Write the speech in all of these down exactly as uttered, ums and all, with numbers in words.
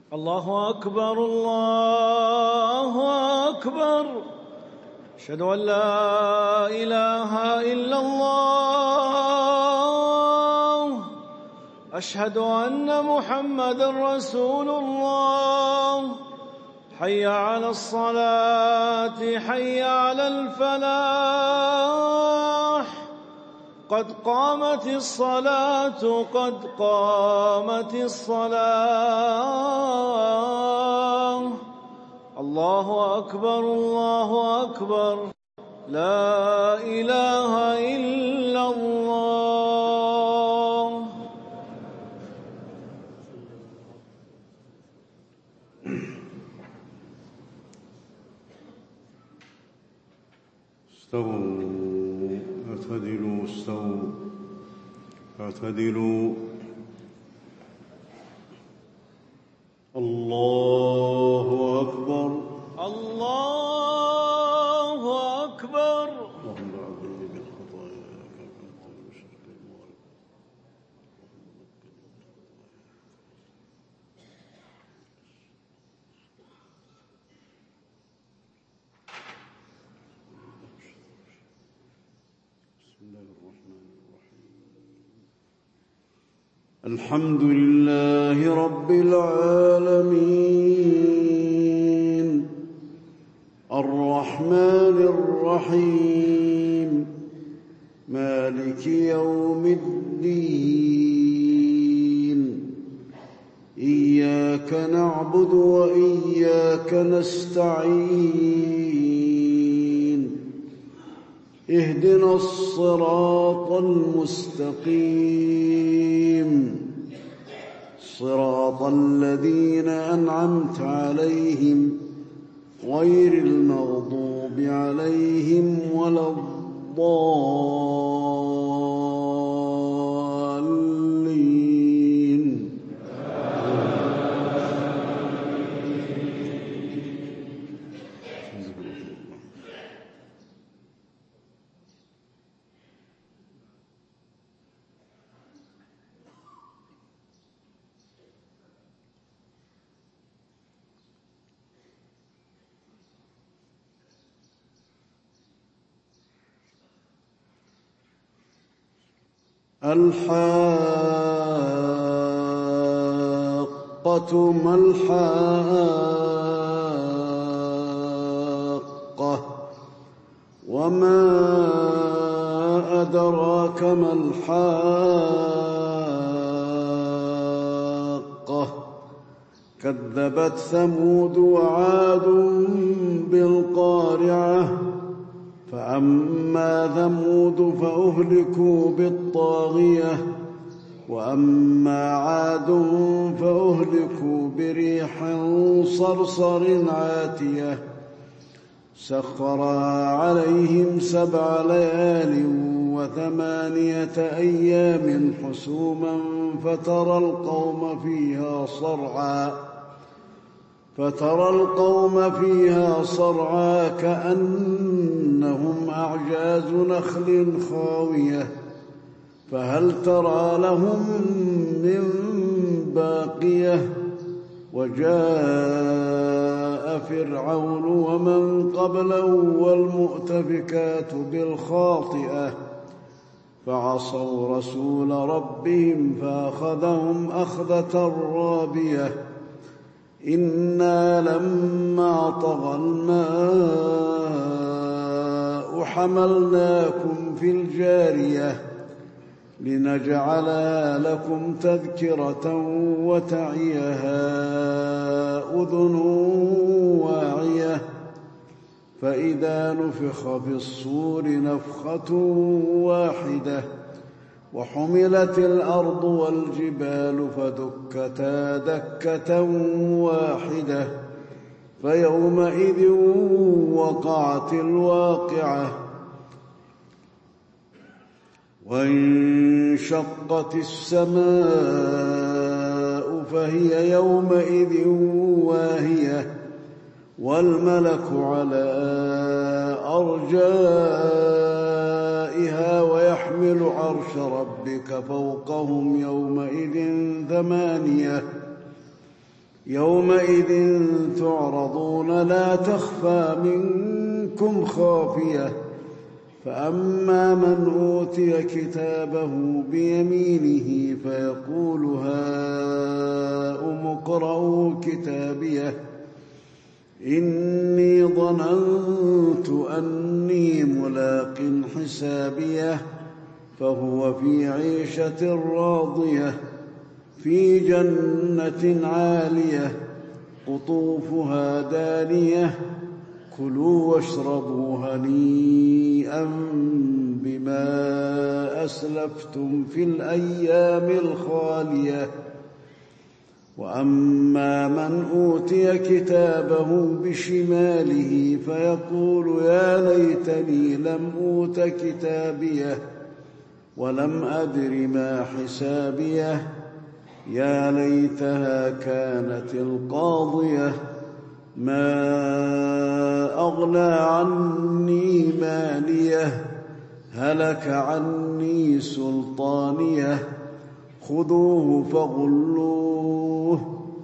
الله أكبر الله أكبر. أشهد أن لا إله إلا الله. أشهد أن محمدًا رسول الله. حي على الصلاة حي على الفلاح. قد قامت الصلاة قد قامت الصلاة. الله أكبر الله أكبر. لا إله إلا الله. استووا اعتدلوا استووا اعتدلوا. الله أكبر الله أكبر. اللهم أعذني بالخطايا كما المشرك المغرب. بسم الله الرحمن الرحيم. الحمد لله رب العالمين الرحمن الرحيم مالك يوم الدين. إياك نعبد وإياك نستعين. اهدنا الصراط المستقيم صراط الذين أنعمت عليهم غير المغضوب عليهم ولا الضالين. الحاقة ما الحاقة وما أدراك ما الحاقة. كذبت ثمود وعاد بالقارعة. فأما ثمود فأهلكوا بالطاغية وأما عاد فأهلكوا بريح صرصر عاتية سخرها عليهم سبع ليال وثمانية أيام حسوما فترى القوم فيها صرعى فترى القوم فيها صرعى كأنهم أعجاز نخل خاوية فهل ترى لهم من باقية. وجاء فرعون ومن قبله والمؤتفكات بالخاطئة فعصوا رسول ربهم فأخذهم أخذة رابية. إنا لما طغى الماء حملناكم في الجارية لنجعلها لكم تذكرة وتعيها أذن واعية. فإذا نفخ في الصور نفخة واحدة وحملت الأرض والجبال فدكتا دكة واحدة فيومئذ وقعت الواقعة. وانشقت السماء فهي يومئذ واهية والملك على أرجائها ويحمل عرش ربك فوقهم يومئذ ثمانية يومئذ تعرضون لا تخفى منكم خافية فأما من أوتي كتابه بيمينه فيقول هاؤم اقرءوا كتابيه إني ظننت أني ملاق حسابيه فهو في عيشة راضية في جنة عالية قطوفها دانية كلوا واشربوا هنيئا بما أسلفتم في الأيام الخالية وأما من أوتي كتابه بشماله فيقول يا ليتني لم أوت كتابيه ولم أدر ما حسابيه يا ليتها كانت القاضية ما أغنى عني ماليه هلك عني سلطانيه خذوه فغلوه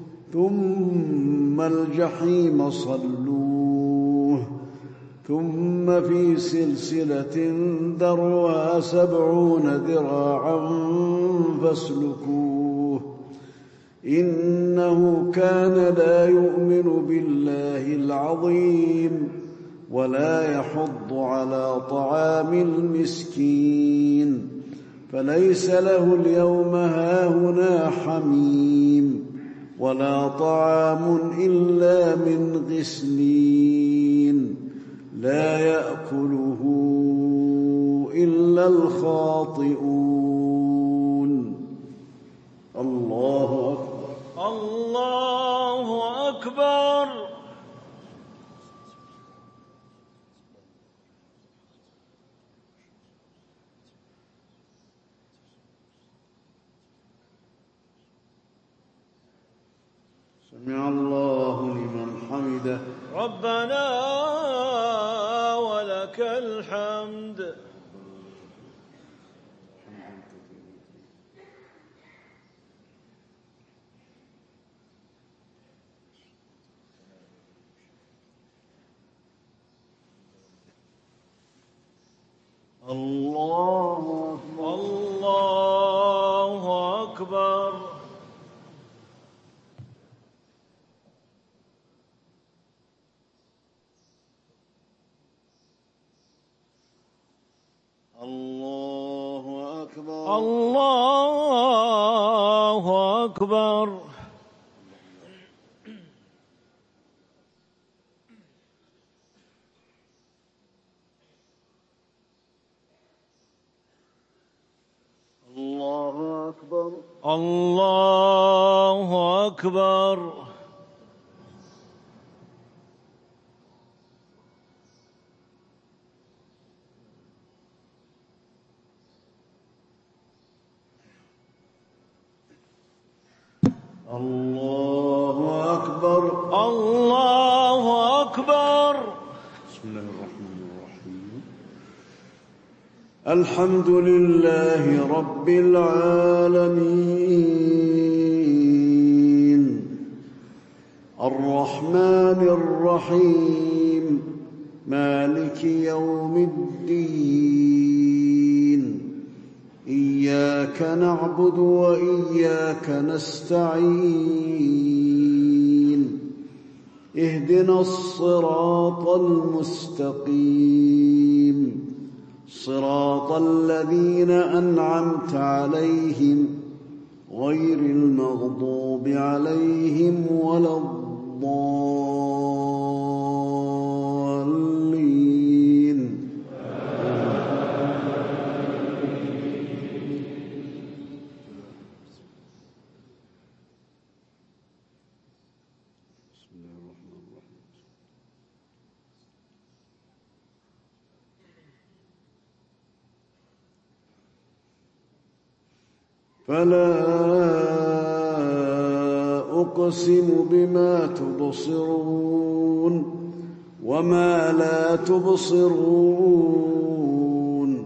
ثم الجحيم صلوه ثم في سلسلة ذرعها سبعون ذراعا فاسلكوه إنه كان لا يؤمن بالله العظيم ولا يحض على طعام المسكين فليس له اليوم هاهنا حميم ولا طعام إلا من غسلين لا يأكله إلا الخاطئون. الله أكبر. الله أكبر. سمع الله لمن حمده. ربنا ولك الحمد. الله أكبر. الله أكبر. الله أكبر. الله أكبر. الله أكبر. الله أكبر. الله أكبر. الله أكبر. بسم الله الرحمن الرحيم. الحمد لله رب العالمين الرحمن الرحيم مالك يوم الدين إياك نعبد وإياك نستعين اهدنا الصراط المستقيم صراط الذين أنعمت عليهم غير المغضوب عليهم ولا الضالين. فلا أقسم بما تبصرون وما لا تبصرون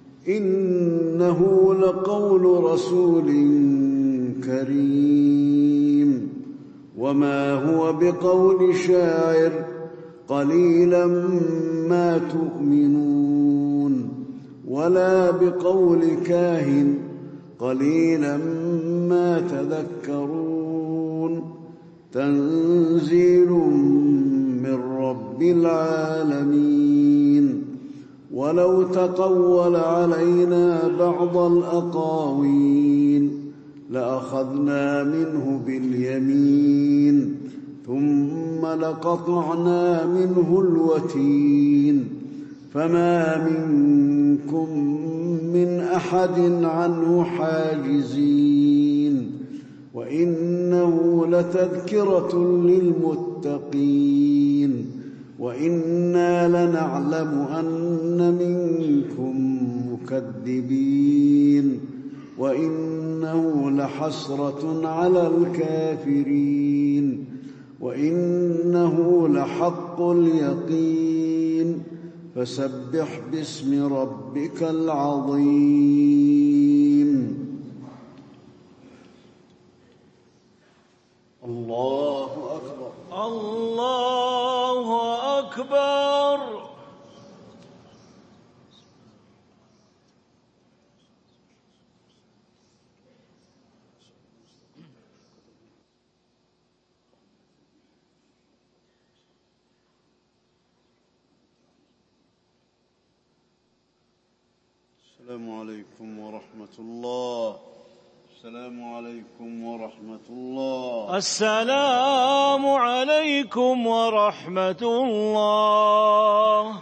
إنه لقول رسول كريم وما هو بقول شاعر قليلا ما تؤمنون ولا بقول كاهن قليلا ما تذكرون تنزيل من رب العالمين ولو تقول علينا بعض الأقاويل لأخذنا منه باليمين ثم لقطعنا منه الوتين فما منكم من أحد عنه حاجزين وإنه لتذكرة للمتقين وإنا لنعلم أن منكم مكذبين وإنه لحسرة على الكافرين وإنه لحق اليقين فسبح باسم ربك العظيم. الله أكبر. الله أكبر. السلام عليكم ورحمة الله. السلام عليكم ورحمة الله. السلام عليكم ورحمة الله.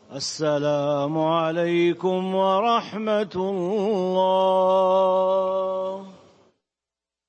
السلام عليكم ورحمة الله.